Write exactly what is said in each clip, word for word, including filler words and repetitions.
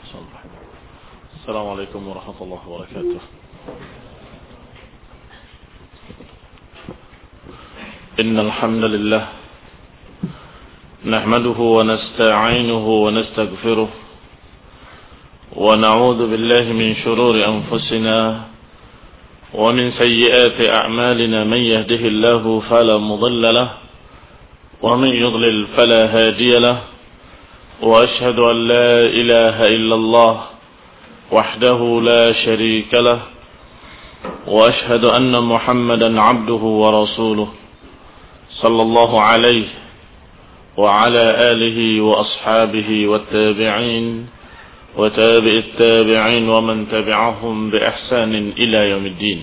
السلام عليكم ورحمة الله وبركاته. إن الحمد لله نحمده ونستعينه ونستغفره ونعوذ بالله من شرور أنفسنا ومن سيئات أعمالنا. من يهده الله فلا مضل له ومن يضلل فلا هادي له. وأشهد أن لا إله إلا الله وحده لا شريك له. وأشهد أن محمدا عبده ورسوله صلى الله عليه وعلى آله وأصحابه والتابعين وتابع التابعين ومن تبعهم بإحسان إلى يوم الدين.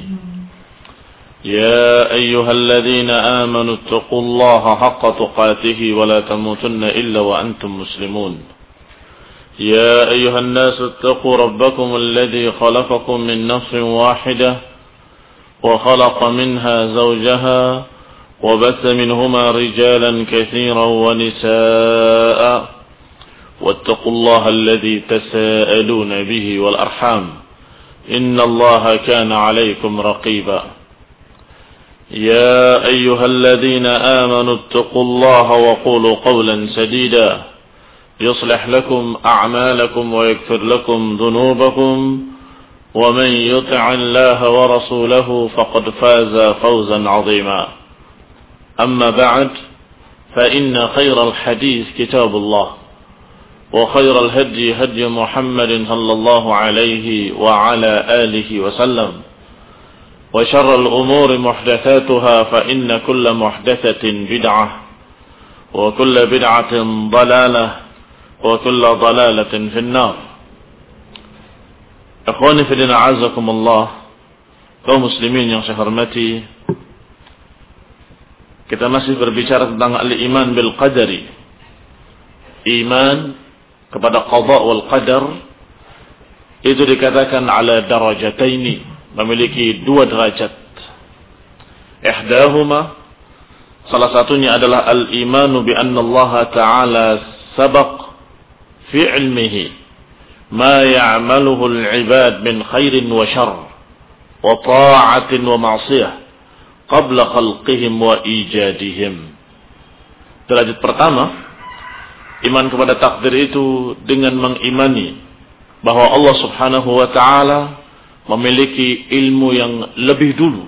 يا أيها الذين آمنوا اتقوا الله حق تقاته ولا تموتن إلا وأنتم مسلمون. يا أيها الناس اتقوا ربكم الذي خلقكم من نفس واحدة وخلق منها زوجها وبث منهما رجالا كثيرا ونساء واتقوا الله الذي تساءلون به والأرحام إن الله كان عليكم رقيبا. يا أيها الذين آمنوا اتقوا الله وقولوا قولا سديدا يصلح لكم أعمالكم ويغفر لكم ذنوبكم ومن يطع الله ورسوله فقد فاز فوزا عظيما. أما بعد فإن خير الحديث كتاب الله وخير الهدي هدي محمد صلى الله عليه وعلى آله وسلم وشر الأمور محدثاتها فإن كل محدثة بدعة وكل بدعة ضلالة وكل ضلالة في النار. Ikhwani fi din a'azakumullah, kaum muslimin yang saya hormati, kita masih berbicara tentang al-iman bil qadari. Iman kepada qada wal qadar itu dikatakan ala darajataini, memiliki dua derajat. Ihdahuma, salah satunya adalah al-imanu bi anna Allah Ta'ala sabaq fi ilmihi ma ya'maluhu al-ibad min khairin wa syarr wa ta'atin wa ma'siyah qabla khalqihim wa ijadihim. Derajat pertama, iman kepada takdir itu dengan mengimani bahwa Allah Subhanahu wa Ta'ala memiliki ilmu yang lebih dulu,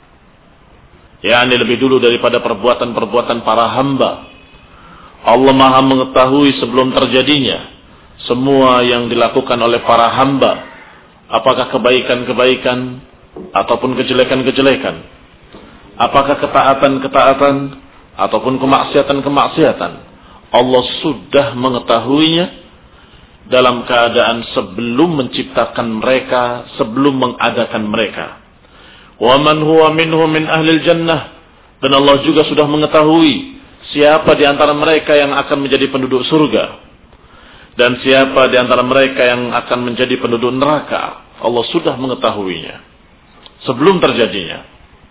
yakni lebih dulu daripada perbuatan-perbuatan para hamba. Allah Maha mengetahui sebelum terjadinya semua yang dilakukan oleh para hamba, apakah kebaikan-kebaikan ataupun kejelekan-kejelekan, apakah ketaatan-ketaatan ataupun kemaksiatan-kemaksiatan. Allah sudah mengetahuinya dalam keadaan sebelum menciptakan mereka, sebelum mengadakan mereka. Wa man huwa minhum min ahlil jannah, dan Allah juga sudah mengetahui siapa di antara mereka yang akan menjadi penduduk surga dan siapa di antara mereka yang akan menjadi penduduk neraka. Allah sudah mengetahuinya sebelum terjadinya.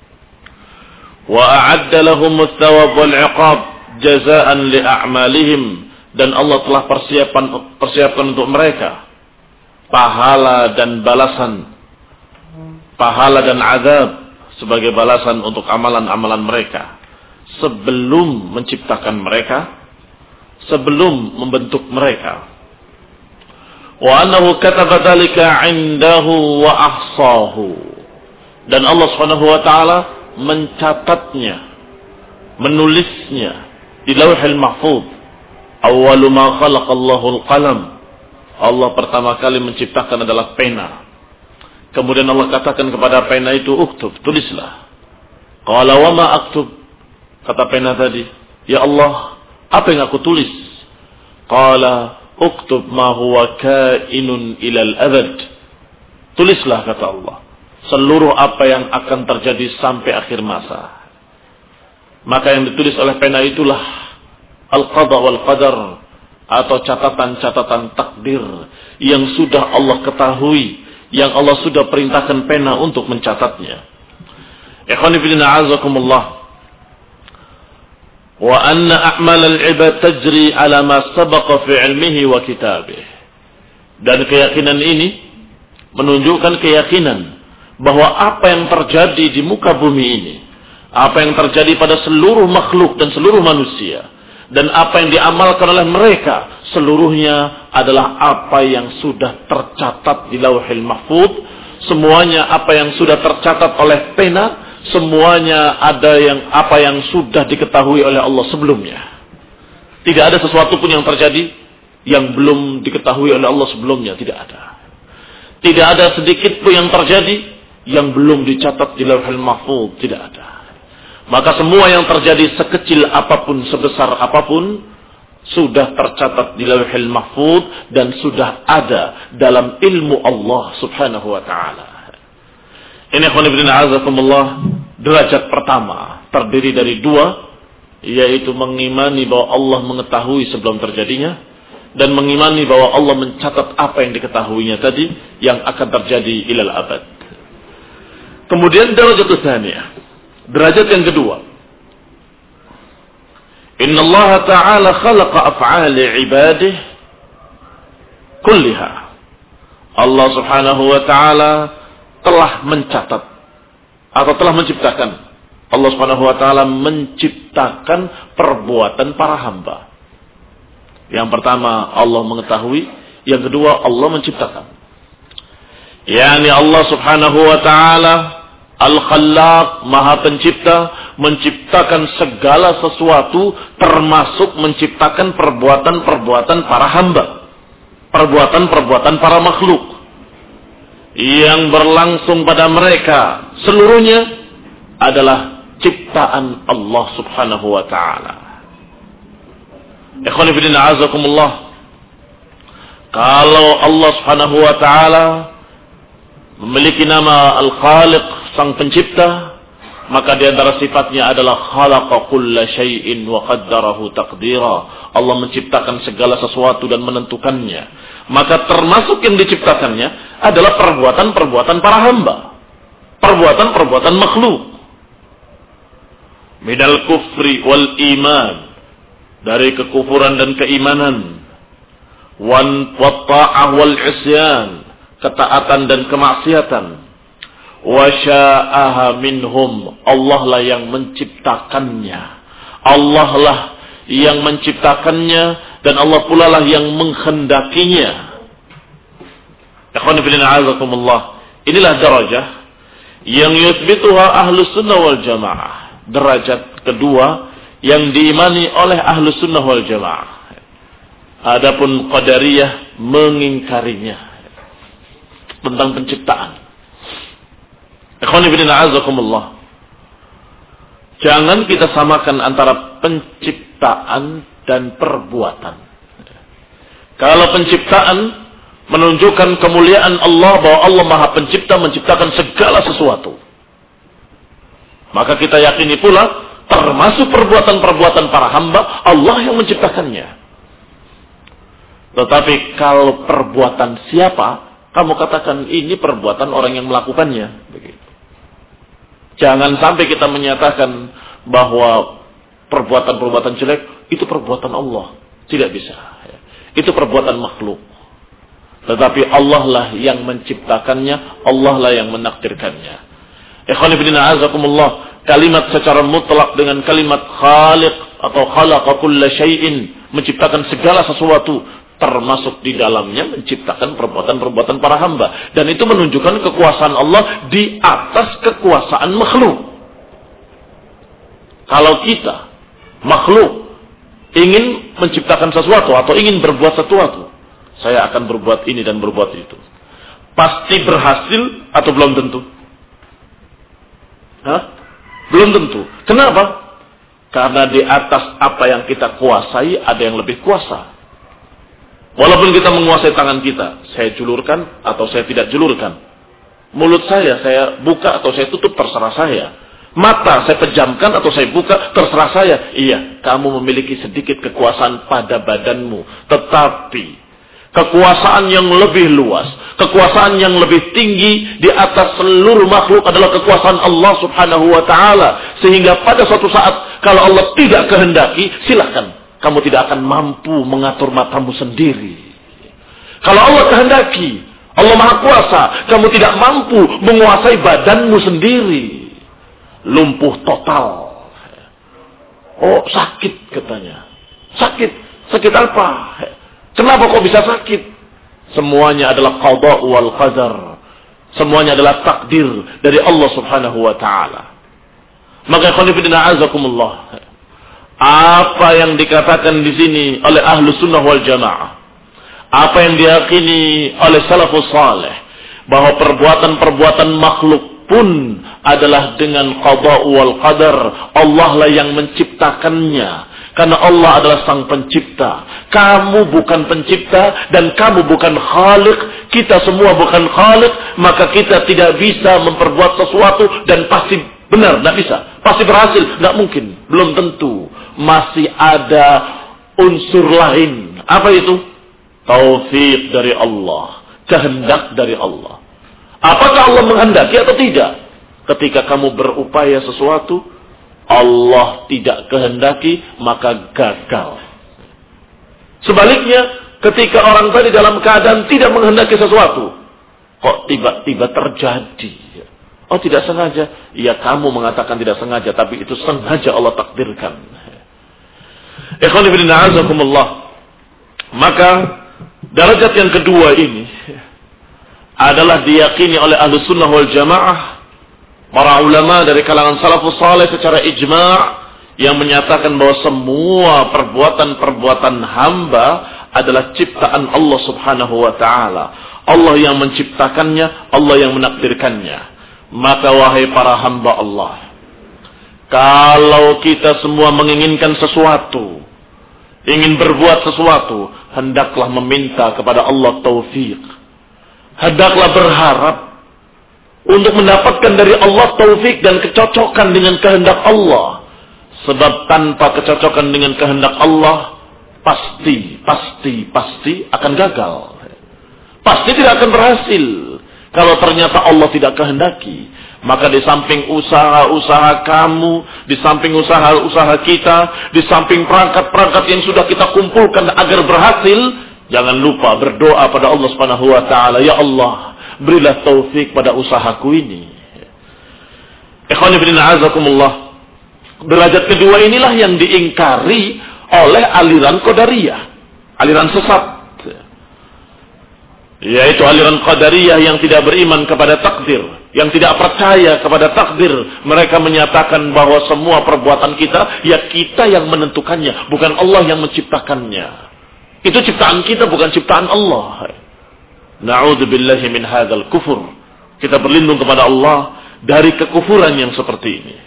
Wa a'adda lahumut thawab wal 'iqab jazaan li a'malihim, dan Allah telah persiapkan persiapkan untuk mereka pahala dan balasan, pahala dan azab sebagai balasan untuk amalan-amalan mereka sebelum menciptakan mereka, sebelum membentuk mereka. Wa annahu kataba dzalika 'indahu wa ahsahu, dan Allah Subhanahu wa taala mencatatnya, menulisnya di Lauhul Mahfuz. Awwalu ma khalaqallahu al-qalam, Allah pertama kali menciptakan adalah pena. Kemudian Allah katakan kepada pena itu, uktub, tulislah. Qala wa ma aktub, kata pena tadi, ya Allah, apa yang aku tulis? Qala uktub ma huwa kainun ilal abad, tulislah, kata Allah, seluruh apa yang akan terjadi sampai akhir masa. Maka yang ditulis oleh pena itulah al-qada wal qadar, atau catatan-catatan takdir yang sudah Allah ketahui, yang Allah sudah perintahkan pena untuk mencatatnya. Ikhwani fillah a'azakumullah. Wa anna a'mal al-ibad tajri ala ma sabaqa fi ilmihi wa kitabih. Dan keyakinan ini menunjukkan keyakinan bahwa apa yang terjadi di muka bumi ini, apa yang terjadi pada seluruh makhluk dan seluruh manusia, dan apa yang diamalkan oleh mereka, seluruhnya adalah apa yang sudah tercatat di Lauhil Mahfuz. Semuanya apa yang sudah tercatat oleh pena, semuanya ada yang apa yang sudah diketahui oleh Allah sebelumnya. Tidak ada sesuatu pun yang terjadi yang belum diketahui oleh Allah sebelumnya, tidak ada. Tidak ada sedikit pun yang terjadi yang belum dicatat di Lauhul Mahfuz, tidak ada. Maka semua yang terjadi sekecil apapun, sebesar apapun, sudah tercatat di Lauhul Mahfuz dan sudah ada dalam ilmu Allah Subhanahu wa taala. Ini khonibdin azakumullah, derajat pertama terdiri dari dua, yaitu mengimani bahwa Allah mengetahui sebelum terjadinya, dan mengimani bahwa Allah mencatat apa yang diketahuinya tadi yang akan terjadi ilal abad. Kemudian derajat tsaniyah, derajat yang kedua. Inna Allah Ta'ala khalaqa af'ali ibadih kulliha. Allah Subhanahu wa taala telah mencatat atau telah menciptakan. Allah Subhanahu wa taala menciptakan perbuatan para hamba. Yang pertama Allah mengetahui, yang kedua Allah menciptakan. Yani Allah Subhanahu wa taala Al-Khallaq, Maha Pencipta, menciptakan segala sesuatu termasuk menciptakan perbuatan-perbuatan para hamba, perbuatan-perbuatan para makhluk yang berlangsung pada mereka. Seluruhnya adalah ciptaan Allah Subhanahu wa taala. Ikhwan fillah azakumullah. Kalau Allah Subhanahu wa taala memiliki nama Al-Khaliq, Sang Pencipta, maka di antara sifatnya adalah khalaqa kulla syai'in wa qaddarahu taqdira. Allah menciptakan segala sesuatu dan menentukannya. Maka termasuk yang diciptakannya adalah perbuatan-perbuatan para hamba, perbuatan-perbuatan makhluk. Minal kufri wal iman, dari kekufuran dan keimanan, wan watta'ah wal isyan, ketaatan dan kemaksiatan, wa sya'aha minhum, Allah lah yang menciptakannya, Allah lah yang menciptakannya, dan Allah pula lah yang menghendakinya. Ikhwan fillah azakumullah, inilah derajah yang yuthbituha ahlus sunnah wal jamaah. Derajat kedua yang diimani oleh ahlus sunnah wal jamaah. Adapun qadariyah mengingkarinya tentang penciptaan. Ikhwani fillah azakumullah, jangan kita samakan antara penciptaan dan perbuatan. Kalau penciptaan menunjukkan kemuliaan Allah, bahwa Allah Maha Pencipta, menciptakan segala sesuatu, maka kita yakini pula termasuk perbuatan-perbuatan para hamba Allah yang menciptakannya. Tetapi kalau perbuatan siapa, kamu katakan ini perbuatan orang yang melakukannya. Begitu. Jangan sampai kita menyatakan bahwa perbuatan-perbuatan jelek itu perbuatan Allah. Tidak bisa. Itu perbuatan makhluk. Tetapi Allah lah yang menciptakannya, Allah lah yang menakdirkannya. Ikhwan fillah azakumullah, kalimat secara mutlak dengan kalimat khaliq atau khalaqa kulla syai'in, menciptakan segala sesuatu, termasuk di dalamnya menciptakan perbuatan-perbuatan para hamba, dan itu menunjukkan kekuasaan Allah di atas kekuasaan makhluk. Kalau kita makhluk ingin menciptakan sesuatu atau ingin berbuat sesuatu, saya akan berbuat ini dan berbuat itu, pasti berhasil atau belum tentu? Hah? Belum tentu. Kenapa? Karena di atas apa yang kita kuasai ada yang lebih kuasa. Walaupun kita menguasai tangan kita, saya julurkan atau saya tidak julurkan. Mulut saya, saya buka atau saya tutup, terserah saya. Mata saya pejamkan atau saya buka, terserah saya. Iya, kamu memiliki sedikit kekuasaan pada badanmu. Tetapi kekuasaan yang lebih luas, kekuasaan yang lebih tinggi di atas seluruh makhluk adalah kekuasaan Allah Subhanahu wa taala. Sehingga pada suatu saat kalau Allah tidak kehendaki, silakan, kamu tidak akan mampu mengatur matamu sendiri. Kalau Allah kehendaki, Allah Maha Kuasa, kamu tidak mampu menguasai badanmu sendiri. Lumpuh total. Oh, sakit katanya. Sakit. Sakit apa? Kenapa kok bisa sakit? Semuanya adalah qada wal qadar. Semuanya adalah takdir dari Allah Subhanahu wa taala. Maka khonifidina azakumullah. Apa yang dikatakan di sini oleh ahlu sunnah wal jamaah, apa yang diyakini oleh salafus saleh, bahwa perbuatan-perbuatan makhluk pun adalah dengan qada wal qadar. Allah lah yang menciptakannya. Karena Allah adalah sang pencipta. Kamu bukan pencipta dan kamu bukan khalik. Kita semua bukan khalik. Maka kita tidak bisa memperbuat sesuatu dan pasti benar, tidak bisa. Pasti berhasil, tidak mungkin. Belum tentu. Masih ada unsur lain. Apa itu? Taufik dari Allah. Kehendak dari Allah. Apakah Allah menghendaki atau tidak? Ketika kamu berupaya sesuatu, Allah tidak kehendaki, maka gagal. Sebaliknya, ketika orang tadi dalam keadaan tidak menghendaki sesuatu, kok tiba-tiba terjadi? Oh, tidak sengaja. Ya, kamu mengatakan tidak sengaja, tapi itu sengaja Allah takdirkan. Ikhwan fillah azakumullah. Maka derajat yang kedua ini adalah diyakini oleh ahlu sunnah wal jamaah, para ulama dari kalangan salafus saleh secara ijma' yang menyatakan bahwa semua perbuatan-perbuatan hamba adalah ciptaan Allah Subhanahu wa taala. Allah yang menciptakannya, Allah yang menakdirkannya. Maka wahai para hamba Allah, kalau kita semua menginginkan sesuatu, ingin berbuat sesuatu, hendaklah meminta kepada Allah taufik. Hendaklah berharap untuk mendapatkan dari Allah taufik dan kecocokan dengan kehendak Allah. Sebab tanpa kecocokan dengan kehendak Allah, pasti, pasti, pasti akan gagal. Pasti tidak akan berhasil. Kalau ternyata Allah tidak kehendaki, maka di samping usaha-usaha kamu, di samping usaha-usaha kita, di samping perangkat-perangkat yang sudah kita kumpulkan agar berhasil, jangan lupa berdoa pada Allah Subhanahu wa taala, ya Allah, berilah taufik pada usahaku ini. Ikhwani fillah azakumullah. Derajat kedua inilah yang diingkari oleh aliran Qadariyah, aliran sesat. Yaitu aliran Qadariyah yang tidak beriman kepada takdir, yang tidak percaya kepada takdir. Mereka menyatakan bahwa semua perbuatan kita, ya kita yang menentukannya, bukan Allah yang menciptakannya. Itu ciptaan kita, bukan ciptaan Allah. Na'udzubillahi min hadzal kufur. Kita berlindung kepada Allah dari kekufuran yang seperti ini.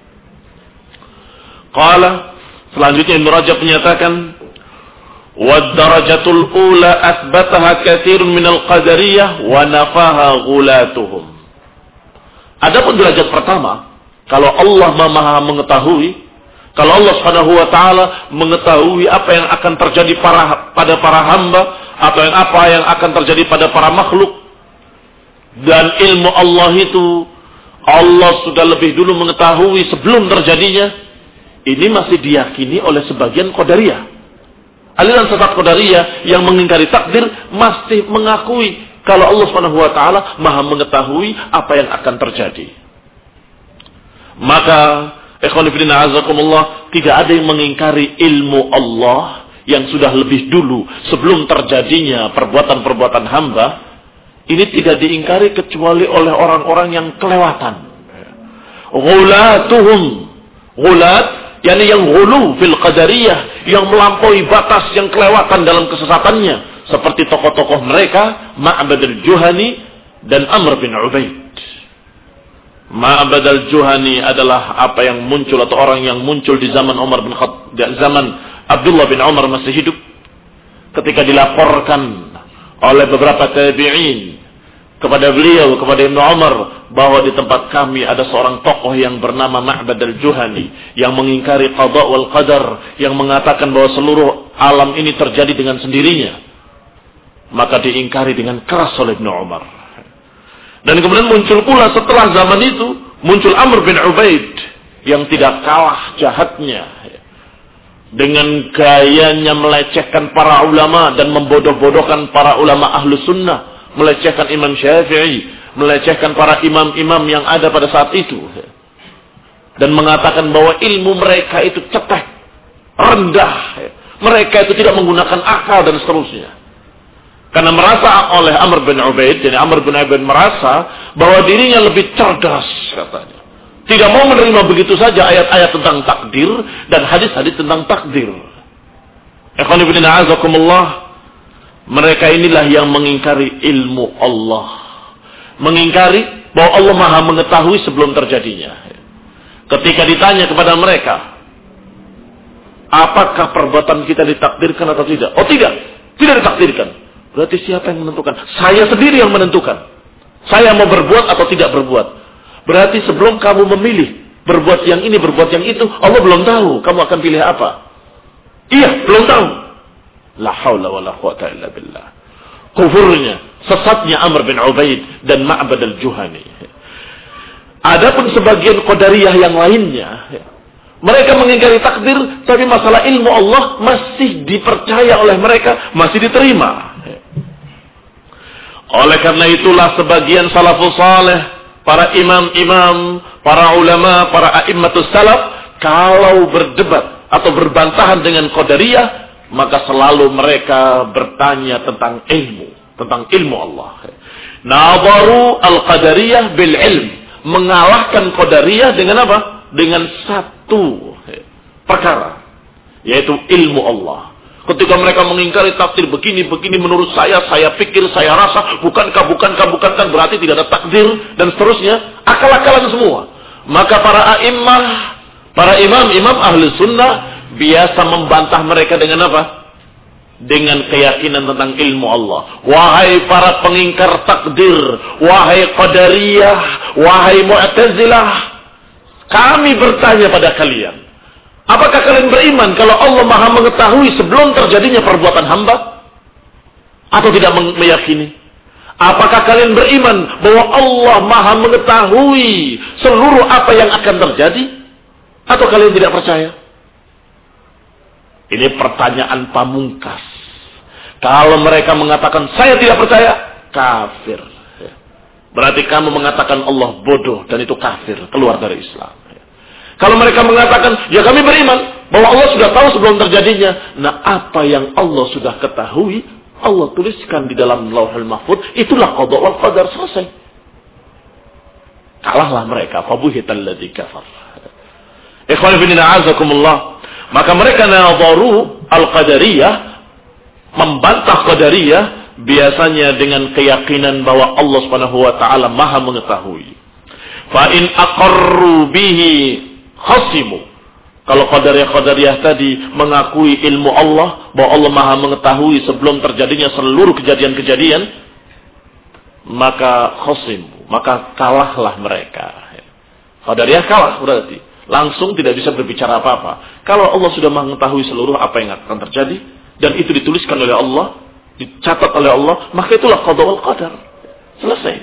Qala, selanjutnya Ibnu Rajab menyatakan, wad-darajatul ula athbataha katsirun minal qadariyah wa nafaha ghulatuhum. Adapun derajat pertama, kalau Allah Maha mengetahui, kalau Allah Subhanahu wa taala mengetahui apa yang akan terjadi para, pada para hamba, atau yang apa yang akan terjadi pada para makhluk, dan ilmu Allah itu Allah sudah lebih dulu mengetahui sebelum terjadinya, ini masih diyakini oleh sebagian Qadariyah. Aliran sesat Qadariyah yang mengingkari takdir masih mengakui kalau Allah Subhanahu wa taala Maha mengetahui apa yang akan terjadi. Maka ikhwan fillah azakumullah, tidak ada yang mengingkari ilmu Allah yang sudah lebih dulu sebelum terjadinya perbuatan-perbuatan hamba. Ini tidak diingkari kecuali oleh orang-orang yang kelewatan. Ghulatuhum, ghulat yakni yang ghulu fil qadariyah, yang melampaui batas, yang kelewatan dalam kesesatannya, seperti tokoh-tokoh mereka Ma'bad al-Juhani dan Amr bin Ubaid. Ma'bad al-Juhani adalah apa yang muncul atau orang yang muncul di zaman Umar bin Khattab, zaman Abdullah bin Umar masih hidup, ketika dilaporkan oleh beberapa tabi'in kepada beliau, kepada Ibnu Umar, bahwa di tempat kami ada seorang tokoh yang bernama Ma'bad al-Juhani yang mengingkari qada wal qadar, yang mengatakan bahwa seluruh alam ini terjadi dengan sendirinya. Maka diingkari dengan keras oleh Ibnu Umar. Dan kemudian muncul pula setelah zaman itu, muncul Amr bin Ubaid yang tidak kalah jahatnya. dengan gayanya melecehkan para ulama dan membodoh-bodohkan para ulama ahlu sunnah, melecehkan Imam Syafi'i, melecehkan para imam-imam yang ada pada saat itu, dan mengatakan bahwa ilmu mereka itu cetek, rendah, mereka itu tidak menggunakan akal dan seterusnya. Karena merasa oleh Amr bin Ubaid, jadi Amr bin Ubaid merasa bahwa dirinya lebih cerdas katanya. Tidak mau menerima begitu saja ayat-ayat tentang takdir dan hadis-hadis tentang takdir. Ikhwan fillah a'azakumullah, mereka inilah yang mengingkari ilmu Allah. Mengingkari bahwa Allah Maha mengetahui sebelum terjadinya. Ketika ditanya kepada mereka, apakah perbuatan kita ditakdirkan atau tidak? Oh tidak, tidak ditakdirkan. Berarti siapa yang menentukan? Saya sendiri yang menentukan. Saya mau berbuat atau tidak berbuat. Berarti sebelum kamu memilih berbuat yang ini, berbuat yang itu, Allah belum tahu kamu akan pilih apa. Iya, belum tahu. La haula wa la quwata illa billah. Kufurnya, sesatnya Amr bin Ubaid dan Ma'bad al-Juhani. Adapun sebagian Qadariyah yang lainnya, mereka mengingkari takdir, tapi masalah ilmu Allah masih dipercaya oleh mereka, masih diterima. Oleh karena itulah sebagian salafus saleh, para imam-imam, para ulama, para a'immatus salaf, kalau berdebat atau berbantahan dengan Qadariyah, maka selalu mereka bertanya tentang ilmu, tentang ilmu Allah. Nazaru al-Qadariyah bil ilm, mengalahkan Qadariyah dengan apa? Dengan satu perkara, yaitu ilmu Allah. Ketika mereka mengingkari takdir begini, begini menurut saya, saya pikir, saya rasa, bukankah, bukankah, bukankah, berarti tidak ada takdir, dan seterusnya, akal-akalan semua. Maka para a'immah, para imam-imam ahli sunnah, biasa membantah mereka dengan apa? Dengan keyakinan tentang ilmu Allah. Wahai para pengingkar takdir, wahai Qadariyah, wahai Mu'tazilah, kami bertanya pada kalian, apakah kalian beriman kalau Allah Maha mengetahui sebelum terjadinya perbuatan hamba? Atau tidak meyakini? Apakah kalian beriman bahwa Allah Maha mengetahui seluruh apa yang akan terjadi? Atau kalian tidak percaya? Ini pertanyaan pamungkas. Kalau mereka mengatakan saya tidak percaya, kafir. Berarti kamu mengatakan Allah bodoh dan itu kafir, keluar dari Islam. Kalau mereka mengatakan, ya kami beriman bahwa Allah sudah tahu sebelum terjadinya. Nah, apa yang Allah sudah ketahui, Allah tuliskan di dalam Lauhul Mahfuz, itulah qada wal qadar, selesai. Kalahlah mereka, fabuhital ladzi kafar. Ikhwan fillah a'azakumullah. Maka mereka nadharu al-qadariyah, membantah qadariyah biasanya dengan keyakinan bahwa Allah Subhanahu wa taala Maha mengetahui. Fa in aqarru bihi khasimu. Kalau Qadariyah-Qadariyah tadi mengakui ilmu Allah, bahwa Allah Maha mengetahui sebelum terjadinya seluruh kejadian-kejadian, maka khasimu, maka kalahlah mereka. Qadariyah kalah berarti, langsung tidak bisa berbicara apa-apa. Kalau Allah sudah mengetahui seluruh apa yang akan terjadi, dan itu dituliskan oleh Allah, dicatat oleh Allah, maka itulah qada wal qadar. Selesai.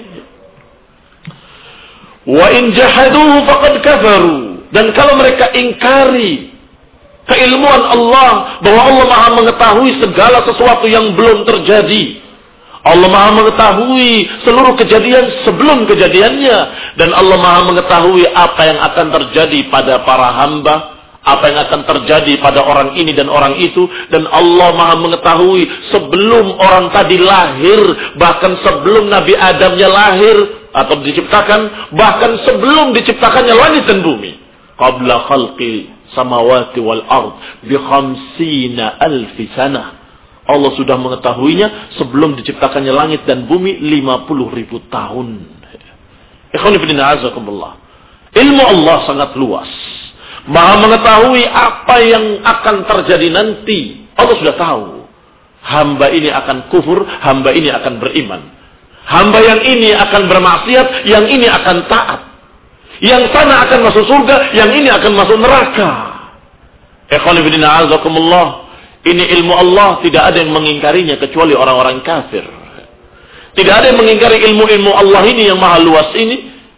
Wa in jahaduhu faqad kafaru. Dan kalau mereka ingkari keilmuan Allah, bahwa Allah Maha mengetahui segala sesuatu yang belum terjadi, Allah Maha mengetahui seluruh kejadian sebelum kejadiannya, dan Allah Maha mengetahui apa yang akan terjadi pada para hamba, apa yang akan terjadi pada orang ini dan orang itu, dan Allah Maha mengetahui sebelum orang tadi lahir, bahkan sebelum Nabi Adamnya lahir atau diciptakan, bahkan sebelum diciptakannya langit dan bumi. Qabla khalqi samawati wal ard bi khamsina alfi sanah. Allah sudah mengetahuinya sebelum diciptakannya langit dan bumi lima puluh ribu tahun. Ikhwan fillah azakumullah. Ilmu Allah sangat luas. Maha mengetahui apa yang akan terjadi nanti. Allah sudah tahu. Hamba ini akan kufur, hamba ini akan beriman. Hamba yang ini akan bermaksiat, yang ini akan taat. Yang sana akan masuk surga, yang ini akan masuk neraka. Ikhwan fillah azakumullah. Ini ilmu Allah, tidak ada yang mengingkarinya kecuali orang-orang kafir. Tidak ada yang mengingkari ilmu-ilmu Allah ini yang maha luas ini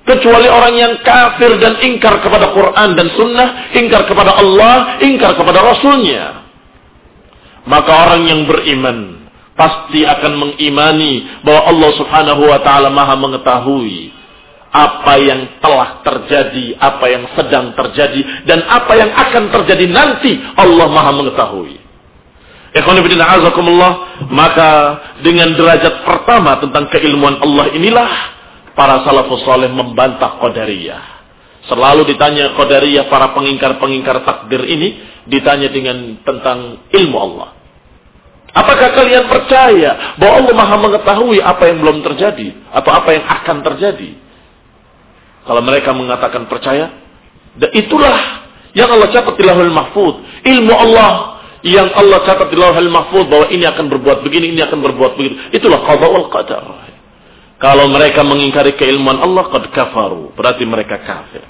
Kecuali orang yang kafir dan ingkar kepada Quran dan Sunnah, ingkar kepada Allah, ingkar kepada Rasulnya. Maka orang yang beriman pasti akan mengimani bahwa Allah Subhanahu wa ta'ala maha mengetahui apa yang telah terjadi, apa yang sedang terjadi, dan apa yang akan terjadi nanti. Allah maha mengetahui. Ikhwan fillah azakumullah, maka dengan derajat pertama tentang keilmuan Allah inilah para salafus saleh membantah Qadariyah. Selalu ditanya Qadariyah, para pengingkar-pengingkar takdir ini ditanya dengan tentang ilmu Allah. Apakah kalian percaya bahwa Allah maha mengetahui apa yang belum terjadi atau apa yang akan terjadi? Kalau mereka mengatakan percaya, dan itulah yang Allah catat di Lauhul Mahfuz. Ilmu Allah yang Allah catat di Lauhul Mahfuz bahwa ini akan berbuat begini, ini akan berbuat begitu. Itulah qada wal qadar. Kalau mereka mengingkari keilmuan Allah, qad kafaru, berarti mereka kafir.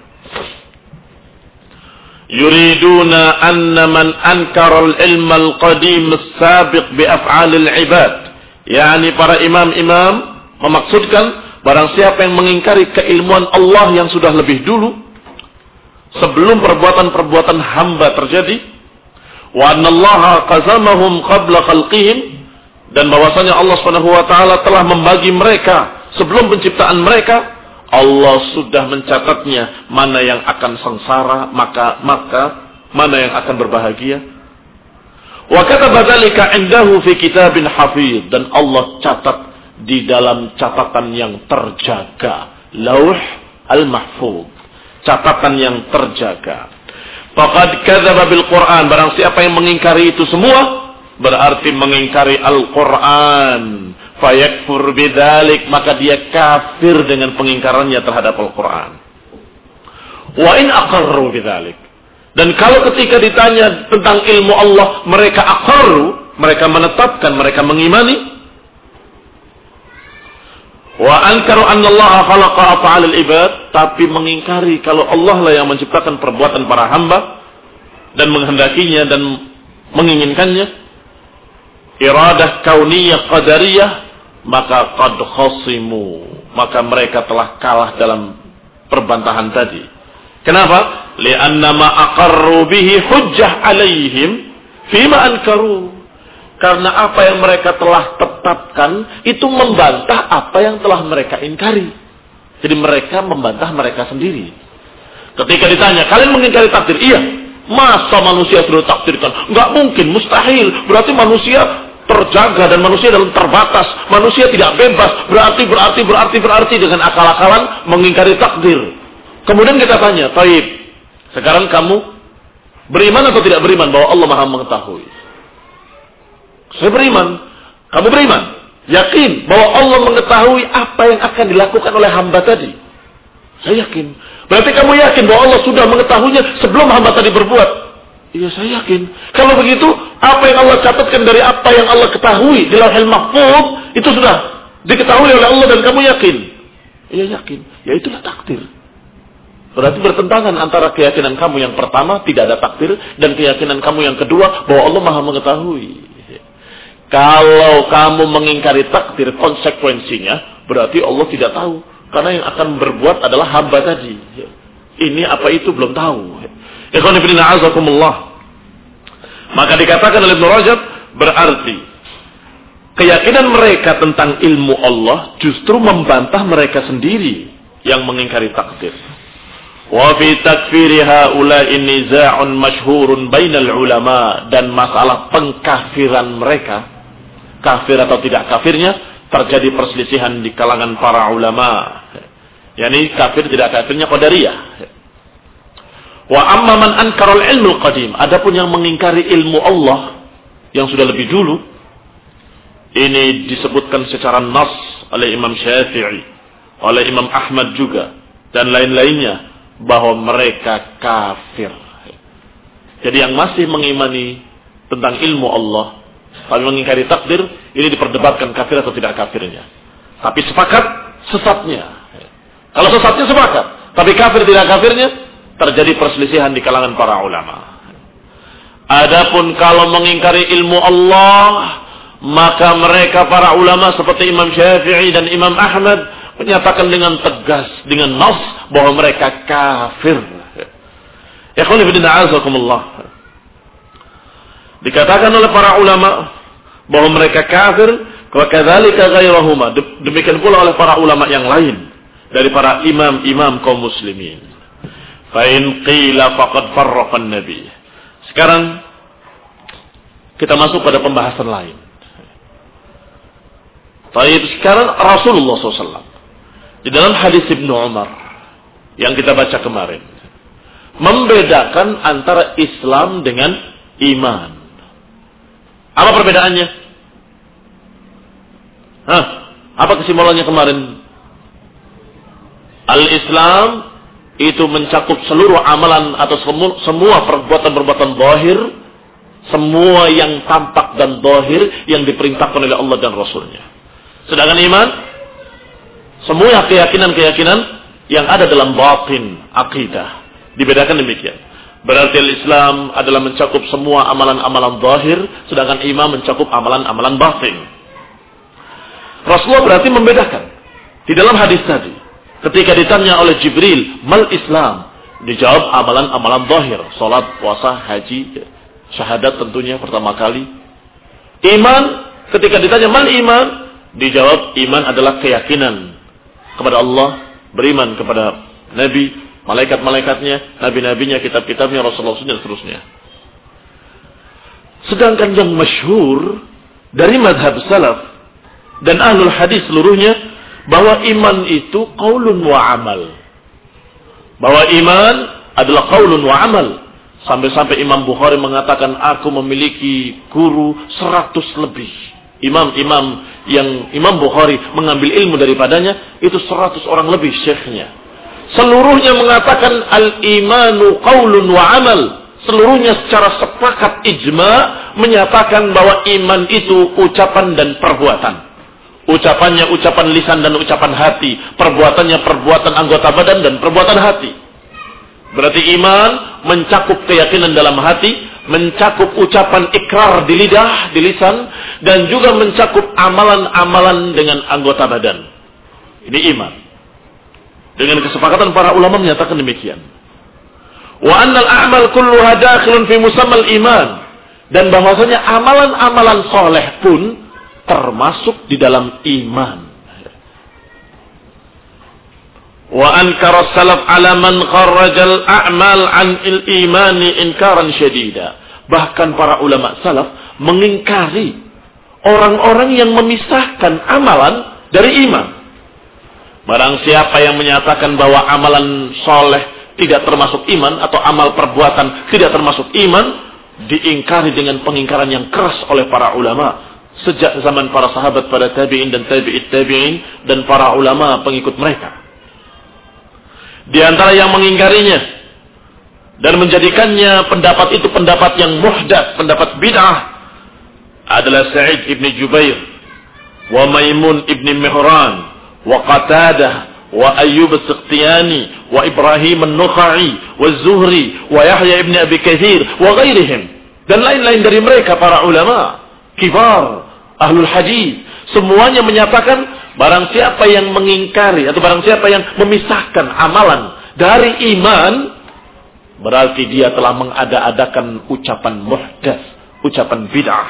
Yuriduna anna man ankara al-ilma al-qadim as-sabiq bi af'al al-ibad. Yani para imam-imam memaksudkan barang siapa yang mengingkari keilmuan Allah yang sudah lebih dulu sebelum perbuatan-perbuatan hamba terjadi, wa anna Allah qazamahum qabla khalqihim, dan bahwasanya Allah Subhanahu wa taala telah membagi mereka sebelum penciptaan mereka. Allah sudah mencatatnya mana yang akan sengsara, maka maka mana yang akan berbahagia. Wa kataba dzalika indahu fi kitabin hafiz, dan Allah catat di dalam catatan yang terjaga, Lauh al-Mahfuz, catatan yang terjaga. Faqad kadzaba bil Qur'an, barang siapa yang mengingkari itu semua berarti mengingkari Al-Qur'an. Fayakfur bidzalik, maka dia kafir dengan pengingkarannya terhadap Al-Quran. Wa in aqarru bidzalik, dan kalau ketika ditanya tentang ilmu Allah mereka aqarru, mereka menetapkan, mereka mengimani. Wa ankaru anna Allah khalaqa af'al al-ibad, tapi mengingkari kalau Allah lah yang menciptakan perbuatan para hamba dan menghendakinya dan menginginkannya. Iradah kauniyah qadariyah, maka qad khasimu, maka mereka telah kalah dalam perbantahan tadi. Kenapa? Li'anna ma aqarru bihi hujjah alaihim fima ankaru. Karena apa yang mereka telah tetapkan itu membantah apa yang telah mereka ingkari. Jadi mereka membantah mereka sendiri. Ketika ditanya, kalian mengingkari takdir? Iya. Masa manusia sudah takdirkan? Enggak mungkin, mustahil. Berarti manusia terjaga dan manusia dalam terbatas, manusia tidak bebas, berarti berarti berarti berarti dengan akal-akalan mengingkari takdir. Kemudian kita tanya, baik, sekarang kamu beriman atau tidak beriman bahwa Allah maha mengetahui? Saya beriman. Kamu beriman? Yakin bahwa Allah mengetahui apa yang akan dilakukan oleh hamba tadi? Saya yakin. Berarti kamu yakin bahwa Allah sudah mengetahuinya sebelum hamba tadi berbuat? Iya, saya yakin. Kalau begitu, apa yang Allah catatkan dari apa yang Allah ketahui di Lauhul Mahfuz itu sudah diketahui oleh Allah dan kamu yakin? Iya, yakin. Ya itulah takdir. Berarti bertentangan antara keyakinan kamu yang pertama tidak ada takdir dan keyakinan kamu yang kedua bahwa Allah maha mengetahui. Kalau kamu mengingkari takdir, konsekuensinya berarti Allah tidak tahu, karena yang akan berbuat adalah hamba tadi. Ini apa itu belum tahu. Ikhwan fillah azakumullah. Maka dikatakan oleh Ibnu Rajab, berarti keyakinan mereka tentang ilmu Allah justru membantah mereka sendiri yang mengingkari takdir. Wa fi takfiri haula'i niza'un masyhurun bainal ulama, dan masalah pengkafiran mereka, kafir atau tidak kafirnya, terjadi perselisihan di kalangan para ulama. Yani kafir tidak kafirnya Qadariyah. Wa amma man ankara al-ilmu al-qadim, adapun yang mengingkari ilmu Allah yang sudah lebih dulu, ini disebutkan secara nas oleh Imam Syafi'i, oleh Imam Ahmad juga dan lain-lainnya bahwa mereka kafir. Jadi yang masih mengimani tentang ilmu Allah tapi mengingkari takdir, ini diperdebatkan kafir atau tidak kafirnya. Tapi sepakat sesatnya. Kalau sesatnya sepakat, tapi kafir tidak kafirnya, terjadi perselisihan di kalangan para ulama. Adapun kalau mengingkari ilmu Allah, maka mereka para ulama seperti Imam Syafi'i dan Imam Ahmad, menyatakan dengan tegas, dengan nas bahwa mereka kafir. Ikhwan fillah azakumullah. Dikatakan oleh para ulama bahwa mereka kafir, wa kadzalika ghairahuma. Demikian pula oleh para ulama yang lain dari para imam-imam kaum muslimin. Fa in qila faqad farraqa an-nabi. Sekarang kita masuk pada pembahasan lain. Baik, sekarang Rasulullah shallallahu alaihi wasallam di dalam hadis Ibnu Umar yang kita baca kemarin membedakan antara Islam dengan iman. Apa perbedaannya? Hah? Apa kesimpulannya kemarin? Al-Islam itu mencakup seluruh amalan atau semua perbuatan-perbuatan zahir, semua yang tampak dan zahir yang diperintahkan oleh Allah dan Rasulnya. Sedangkan iman, semua keyakinan-keyakinan yang ada dalam batin, akidah. Dibedakan demikian. Berarti Islam adalah mencakup semua amalan-amalan zahir, sedangkan iman mencakup amalan-amalan batin. Rasulullah berarti membedakan. Di dalam hadis tadi, ketika ditanya oleh Jibril, mal Islam? Dijawab amalan-amalan zahir. Salat, puasa, haji, syahadat tentunya pertama kali. Iman, ketika ditanya mal iman? Dijawab iman adalah keyakinan kepada Allah, beriman kepada Nabi, malaikat-malaikatnya, nabi-nabinya, kitab-kitabnya, Rasulullah dan seterusnya. Sedangkan yang masyhur dari mazhab salaf dan ahlul hadis seluruhnya bahwa iman itu qaulun wa amal. Bahwa iman adalah qaulun wa amal. Sampai-sampai Imam Bukhari mengatakan aku memiliki guru seratus lebih. Imam-imam yang Imam Bukhari mengambil ilmu daripadanya itu seratus orang lebih syekhnya. Seluruhnya mengatakan al-imanu qaulun wa amal. Seluruhnya secara sepakat ijma menyatakan bahwa iman itu ucapan dan perbuatan. Ucapannya ucapan lisan dan ucapan hati, perbuatannya perbuatan anggota badan dan perbuatan hati. Berarti iman mencakup keyakinan dalam hati, mencakup ucapan ikrar di lidah, di lisan, dan juga mencakup amalan-amalan dengan anggota badan. Ini iman. Dengan kesepakatan para ulama menyatakan demikian. Wa annal a'mal kulluha dakhilun fi musammal iman. Dan bahwasanya amalan-amalan soleh pun termasuk di dalam iman. Wa ankara salaf ala man kharrajal a'mal an il-imani inkaran syadida. Bahkan para ulama salaf mengingkari orang-orang yang memisahkan amalan dari iman. Barang siapa yang menyatakan bahwa amalan soleh tidak termasuk iman atau amal perbuatan tidak termasuk iman, diingkari dengan pengingkaran yang keras oleh para ulama sejak zaman para sahabat, para tabi'in dan tabi'it tabi'in dan para ulama pengikut mereka. Di antara yang mengingkarinya dan menjadikannya pendapat itu pendapat yang muhdath, pendapat bid'ah adalah Sa'id ibn Jubair, wa Maimun ibn Mihran, wa Qatadah, wa Ayyub as-Sikhtiyani, wa Ibrahim an-Nukhai, wa Zuhri, wa Yahya ibn Abi Katsir, wa ghairihim, dan lain-lain dari mereka para ulama kibar ahlul hadis. Semuanya menyatakan barang siapa yang mengingkari atau barang siapa yang memisahkan amalan dari iman, berarti dia telah mengada-adakan ucapan muhdath, ucapan bid'ah.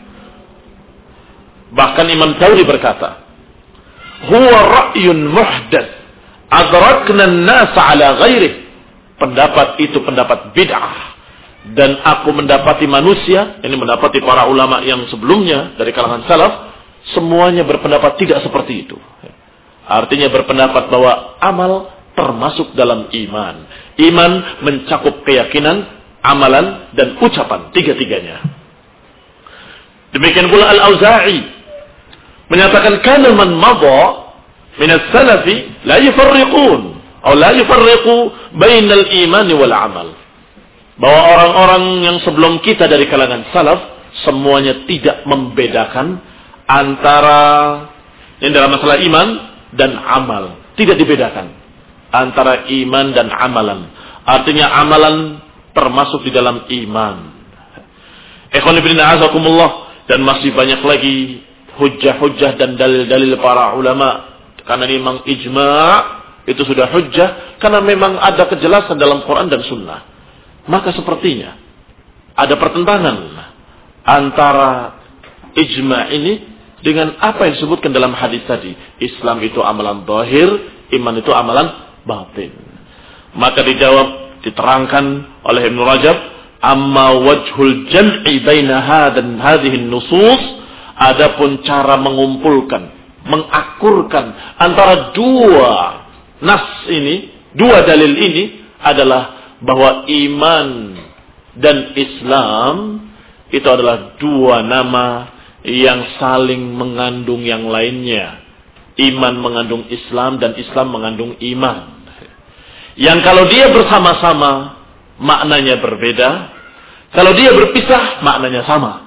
Bahkan Imam Tsauri berkata, huwa ra'yun muhdath adrakna an-nas ala ghairihi. Pendapat itu pendapat bid'ah. Dan aku mendapati manusia, ini mendapati para ulama yang sebelumnya dari kalangan salaf, semuanya berpendapat tidak seperti itu. Artinya berpendapat bahwa amal termasuk dalam iman. Iman mencakup keyakinan, amalan, dan ucapan. Tiga-tiganya. Demikian pula Al-Auza'i menyatakan, kana man madha minas salafi la yufarriqun atau la yufarriqu bainal imani wal amal. Bahwa orang-orang yang sebelum kita dari kalangan salaf semuanya tidak membedakan antara ini dalam masalah iman dan amal, tidak dibedakan antara iman dan amalan. Artinya amalan termasuk di dalam iman. Ikhwan fillah azakumullah, dan masih banyak lagi hujjah-hujjah dan dalil-dalil para ulama Karena memang ijma' itu sudah hujjah, karena memang ada kejelasan dalam Quran dan Sunnah. Maka sepertinya ada pertentangan antara ijma' ini dengan apa yang disebutkan dalam hadis tadi. Islam itu amalan zahir, iman itu amalan batin. Maka dijawab, diterangkan oleh Ibnu Rajab, amma wajhul jam'i baina hadan hadhihi nusus, adapun cara mengumpulkan, mengakurkan antara dua nas ini, dua dalil ini adalah bahwa iman dan Islam itu adalah dua nama yang saling mengandung yang lainnya. Iman mengandung Islam dan Islam mengandung iman. Yang kalau dia bersama-sama maknanya berbeda, kalau dia berpisah maknanya sama.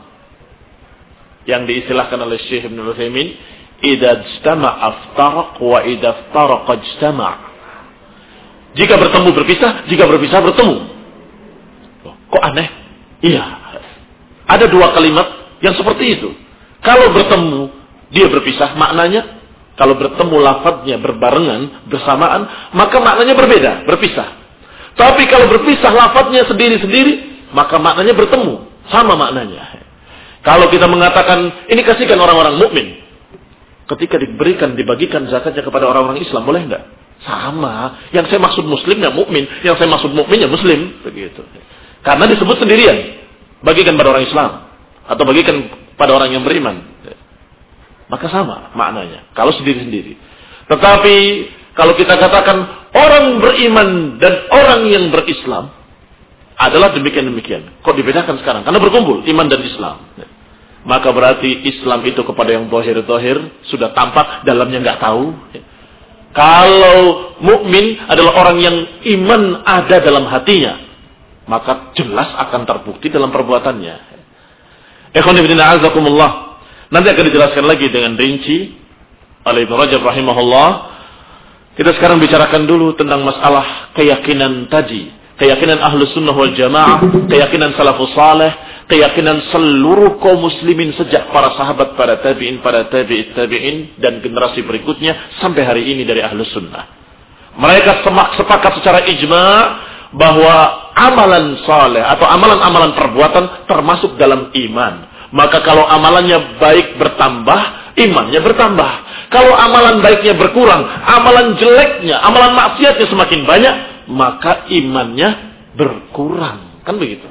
Yang diistilahkan oleh Syekh Ibnu Utsaimin, idza ijtama'a aftaraq wa idza iftaraqa ijtama'. Jika bertemu berpisah, jika berpisah bertemu. Loh, kok aneh? Iya. Ada dua kalimat yang seperti itu. Kalau bertemu dia berpisah maknanya, kalau bertemu lafadznya berbarengan, bersamaan, maka maknanya berbeda, berpisah. Tapi kalau berpisah lafadznya sendiri-sendiri, maka maknanya bertemu, sama maknanya. Kalau kita mengatakan, ini kasihkan orang-orang mukmin, ketika diberikan, dibagikan zakatnya kepada orang-orang Islam, boleh enggak? Sama. Yang saya maksud muslim ya mukmin, yang saya maksud mukmin ya muslim, begitu. Karena disebut sendirian, bagikan pada orang Islam atau bagikan pada orang yang beriman. Maka sama maknanya kalau sendiri-sendiri. Tetapi kalau kita katakan orang beriman dan orang yang berislam adalah demikian-demikian. Kok dibedakan sekarang? Karena berkumpul iman dan Islam. Maka berarti Islam itu kepada yang zahir-zahir sudah tampak, dalamnya enggak tahu. Kalau mukmin adalah orang yang iman ada dalam hatinya, maka jelas akan terbukti dalam perbuatannya. Ikhwan fillah azakumullah. Nanti akan dijelaskan lagi dengan rinci oleh Ibnu Rajab rahimahullah. Kita sekarang bicarakan dulu tentang masalah keyakinan tadi. Keyakinan Ahlus Sunnah wal Jamaah, keyakinan salafus saleh, keyakinan seluruh kaum muslimin sejak para sahabat, para tabi'in, para tabi'it tabi'in dan generasi berikutnya sampai hari ini dari Ahlus Sunnah. Mereka sepakat secara ijma' bahwa amalan saleh atau amalan-amalan perbuatan termasuk dalam iman. Maka kalau amalannya baik bertambah, imannya bertambah. Kalau amalan baiknya berkurang, amalan jeleknya, amalan maksiatnya semakin banyak, maka imannya berkurang. Kan begitu.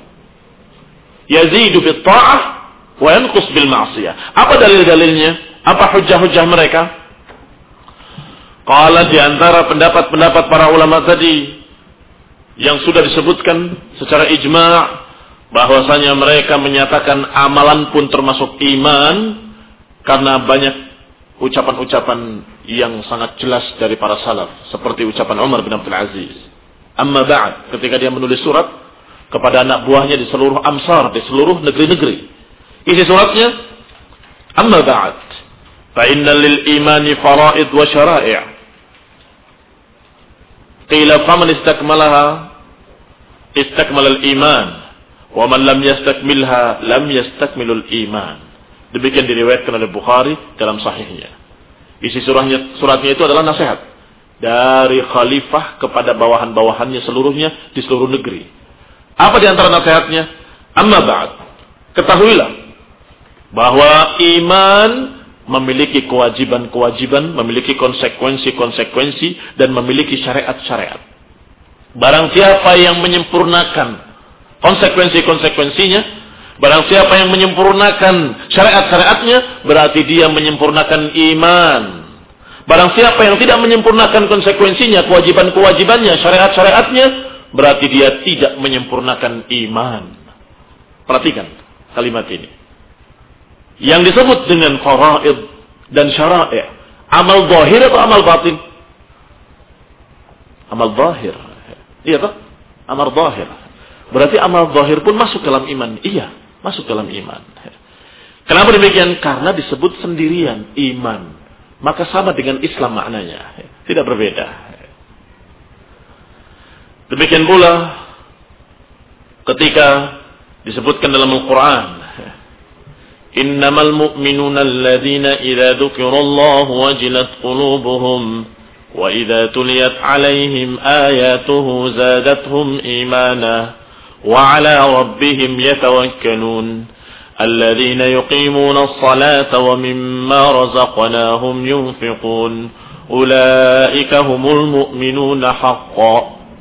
Yazidu bit ta'ah wa yanqus bil ma'siyah. Apa dalil-dalilnya? Apa hujah-hujah mereka? Qala di antara pendapat-pendapat para ulama tadi yang sudah disebutkan secara ijma', bahwasanya mereka menyatakan amalan pun termasuk iman karena banyak ucapan-ucapan yang sangat jelas dari para salaf, seperti ucapan Umar bin Abdul Aziz. Amma ba'd, ketika dia menulis surat kepada anak buahnya di seluruh amsar, di seluruh negeri-negeri. Isi suratnya, amma ba'd, fa inna lil imani fara'id wa syara'i'. Qila faman istakmalaha istakmala al-iman. Wa man lam yastakmilha lam yastakmilul iman. Demikian diriwayatkan oleh Bukhari dalam sahihnya. Isi surahnya, suratnya itu adalah nasihat dari khalifah kepada bawahan-bawahannya seluruhnya di seluruh negeri. Apa di antara nasihatnya? Amma ba'd, ketahuilah bahwa iman memiliki kewajiban-kewajiban, memiliki konsekuensi-konsekuensi dan memiliki syariat-syariat. Barang siapa yang menyempurnakan konsekuensi-konsekuensinya, barang siapa yang menyempurnakan syariat-syariatnya, berarti dia menyempurnakan iman. Barang siapa yang tidak menyempurnakan konsekuensinya, kewajiban-kewajibannya, syariat-syariatnya, berarti dia tidak menyempurnakan iman. Perhatikan kalimat ini. Yang disebut dengan faraid dan syara'i', amal zahir atau amal batin? Amal zahir. Iya tak? Amal zahir. Berarti amal zahir pun masuk dalam iman. Iya, masuk dalam iman. Kenapa demikian? Karena disebut sendirian iman. Maka sama dengan Islam maknanya. Tidak berbeda. Demikian pula ketika disebutkan dalam Al-Quran, Innamal mu'minuna alladhina idza dzukirallahu wajilat qulubuhum wa idza tuliyat 'alaihim ayatuhu zadatuhum imana wa 'ala rabbihim yatawakkalun alladhina yuqimuna as-salata wa mimma razaqnahum yunfiqun ulaika humul mu'minuna haqqan.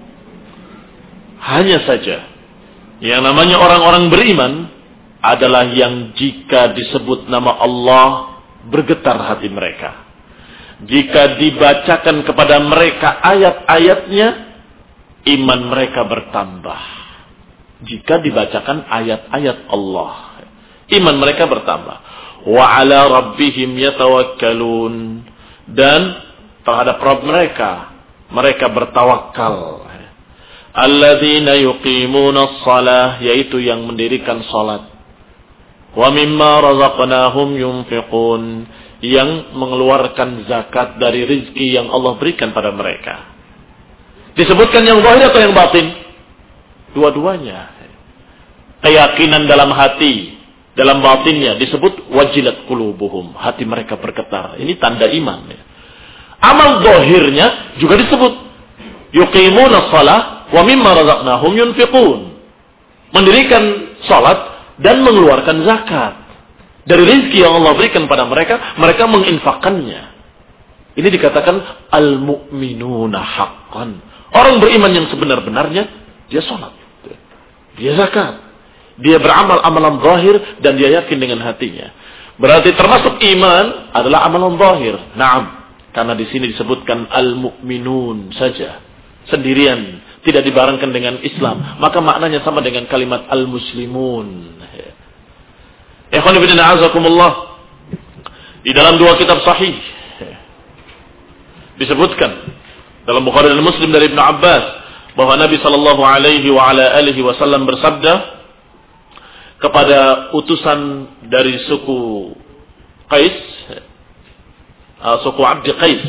Hanya saja yang namanya orang-orang beriman adalah yang jika disebut nama Allah bergetar hati mereka. Jika dibacakan kepada mereka ayat-ayatnya, iman mereka bertambah. Jika dibacakan ayat-ayat Allah, iman mereka bertambah. Wa 'ala rabbihim yatawakkalun, dan terhadap Rabb mereka mereka bertawakal. Alladzina yuqimuna as-salah, yaitu yang mendirikan salat. Wa mimma razaqnahum yunfiqun, yang mengeluarkan zakat dari rizki yang Allah berikan pada mereka. Disebutkan yang zahir atau yang batin? Dua-duanya. Keyakinan dalam hati, dalam batinnya disebut wajilat qulubuhum, hati mereka bergetar. Ini tanda iman. Amal zahirnya juga disebut yuqimuna shalah wa mimma razaqnahum yunfiqun, mendirikan salat dan mengeluarkan zakat dari rezeki yang Allah berikan pada mereka, mereka menginfakkannya. Ini dikatakan al-mu'minuna haqqan. Orang beriman yang sebenar-benarnya, dia salat, dia zakat, dia beramal amalan zahir, dan dia yakin dengan hatinya. Berarti termasuk iman adalah amalan zahir. Naam, karena di sini disebutkan al-mu'minun saja, sendirian, tidak dibarengkan dengan Islam, maka maknanya sama dengan kalimat al-muslimun. Ikhwan fillah azakumullah, di dalam dua kitab sahih disebutkan dalam Bukhari dan Muslim dari Ibnu Abbas bahwa Nabi sallallahu alaihi wa ala alihi wasallam bersabda kepada utusan dari suku Qais, suku Abdi Qais.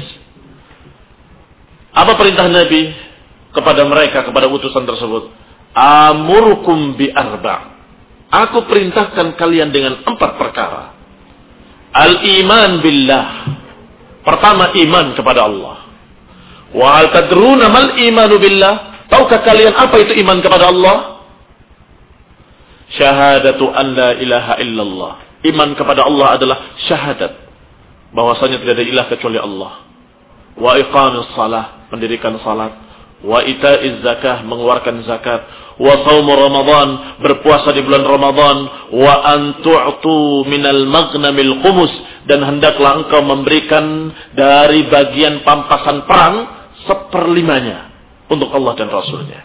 Apa perintah Nabi kepada mereka, kepada utusan tersebut? Amurukum bi arba'. Aku perintahkan kalian dengan empat perkara. Al-iman billah. Pertama, iman kepada Allah. Wa hal tadruna mal imanu billah? Tahukah kalian apa itu iman kepada Allah? Syahadatu an la ilaha illallah. Iman kepada Allah adalah syahadat bahwasanya tidak ada ilah kecuali Allah. Wa iqamis salah, mendirikan salat. Wa ita'iz zakah, mengeluarkan zakat. Wa shaum Ramadan, berpuasa di bulan Ramadan. Wa an tu'tu minal maghnamil khumus, dan hendaklah engkau memberikan dari bagian pampasan perang seperlimanya untuk Allah dan Rasulnya.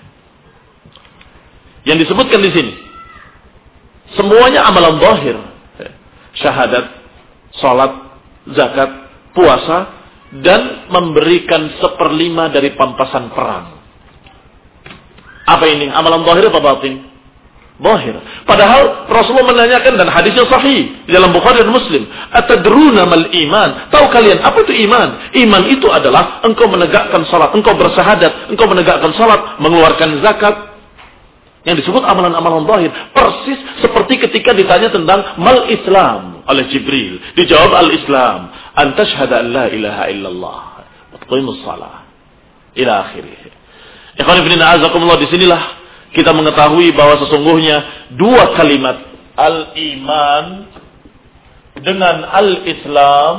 Yang disebutkan di sini semuanya amalan zahir, syahadat, salat, zakat, puasa, dan memberikan seperlima dari pampasan perang. Apa ini? Amalan zahir atau batin? Zahir. Padahal Rasulullah menanyakan, dan hadisnya sahih di dalam Bukhari dan Muslim, atadruna mal iman? Tahu kalian apa itu iman? Iman itu adalah engkau menegakkan salat, engkau bersyahadat, engkau menegakkan salat, mengeluarkan zakat. Yang disebut amalan-amalan zahir, persis seperti ketika ditanya tentang mal Islam oleh Jibril. Dijawab al-Islam, an tashhada an la ilaha illallah wa tuqimus shalah ila akhirih. Ikhwan fillah azakumullah, disinilah kita mengetahui bahwa sesungguhnya dua kalimat al-iman dengan al-Islam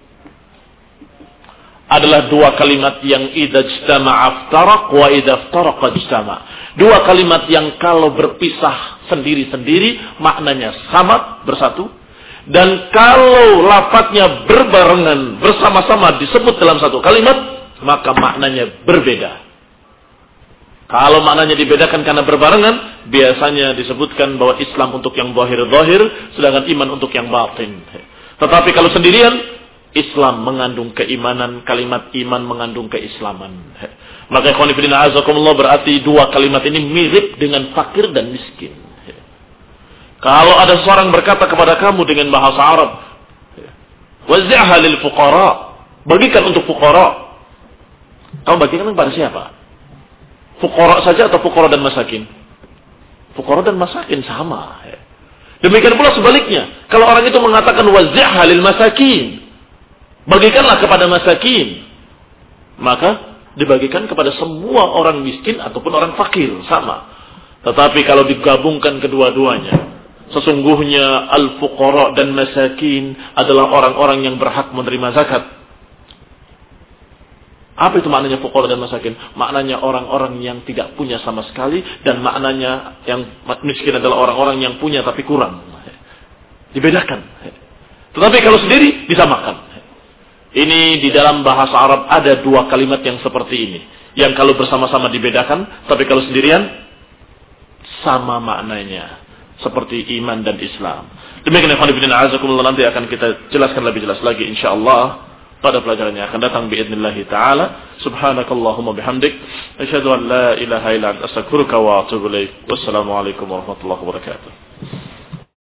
adalah dua kalimat yang idza ijtama'a iftaraq wa idza iftaraqa ijtama'. Dua kalimat yang kalau berpisah sendiri-sendiri maknanya sama, bersatu, dan kalau lafadznya berbarengan bersama-sama disebut dalam satu kalimat maka maknanya berbeda. Kalau maknanya dibedakan karena berbarengan, biasanya disebutkan bahwa Islam untuk yang zahir-zahir, sedangkan iman untuk yang batin. Tetapi kalau sendirian, Islam mengandung keimanan, kalimat iman mengandung keislaman. Maka ikhwan fillah azakumullah, berarti dua kalimat ini mirip dengan fakir dan miskin. Kalau ada seorang berkata kepada kamu dengan bahasa Arab, wazzi'ha lil fuqara, bagikan untuk fuqara. Kamu bagikan kepada siapa? Fuqara saja atau fuqara dan masakin? Fuqara dan masakin sama. Demikian pula sebaliknya, kalau orang itu mengatakan wazi'ha lil masakin, bagikanlah kepada masakin, maka dibagikan kepada semua orang miskin ataupun orang fakir, sama. Tetapi kalau digabungkan kedua-duanya, sesungguhnya al-fuqara dan masakin adalah orang-orang yang berhak menerima zakat. Apa itu maknanya fuqara dan masakin? Maknanya orang-orang yang tidak punya sama sekali, dan maknanya yang miskin adalah orang-orang yang punya tapi kurang. Dibedakan. Tetapi kalau sendiri disamakan. Ini di dalam bahasa Arab ada dua kalimat yang seperti ini. Yang kalau bersama-sama dibedakan, tapi kalau sendirian sama maknanya. Seperti iman dan Islam. Demikian ikhwan fillah azakumullah, nanti akan kita jelaskan lebih jelas lagi insyaallah pada pelajaran yang akan datang biidznillah taala. Subhanakallahumma bihamdik asyhadu an la ilaha illa anta astaghfiruka wa atubu ilaik. Wassalamu alaikum warahmatullahi wabarakatuh.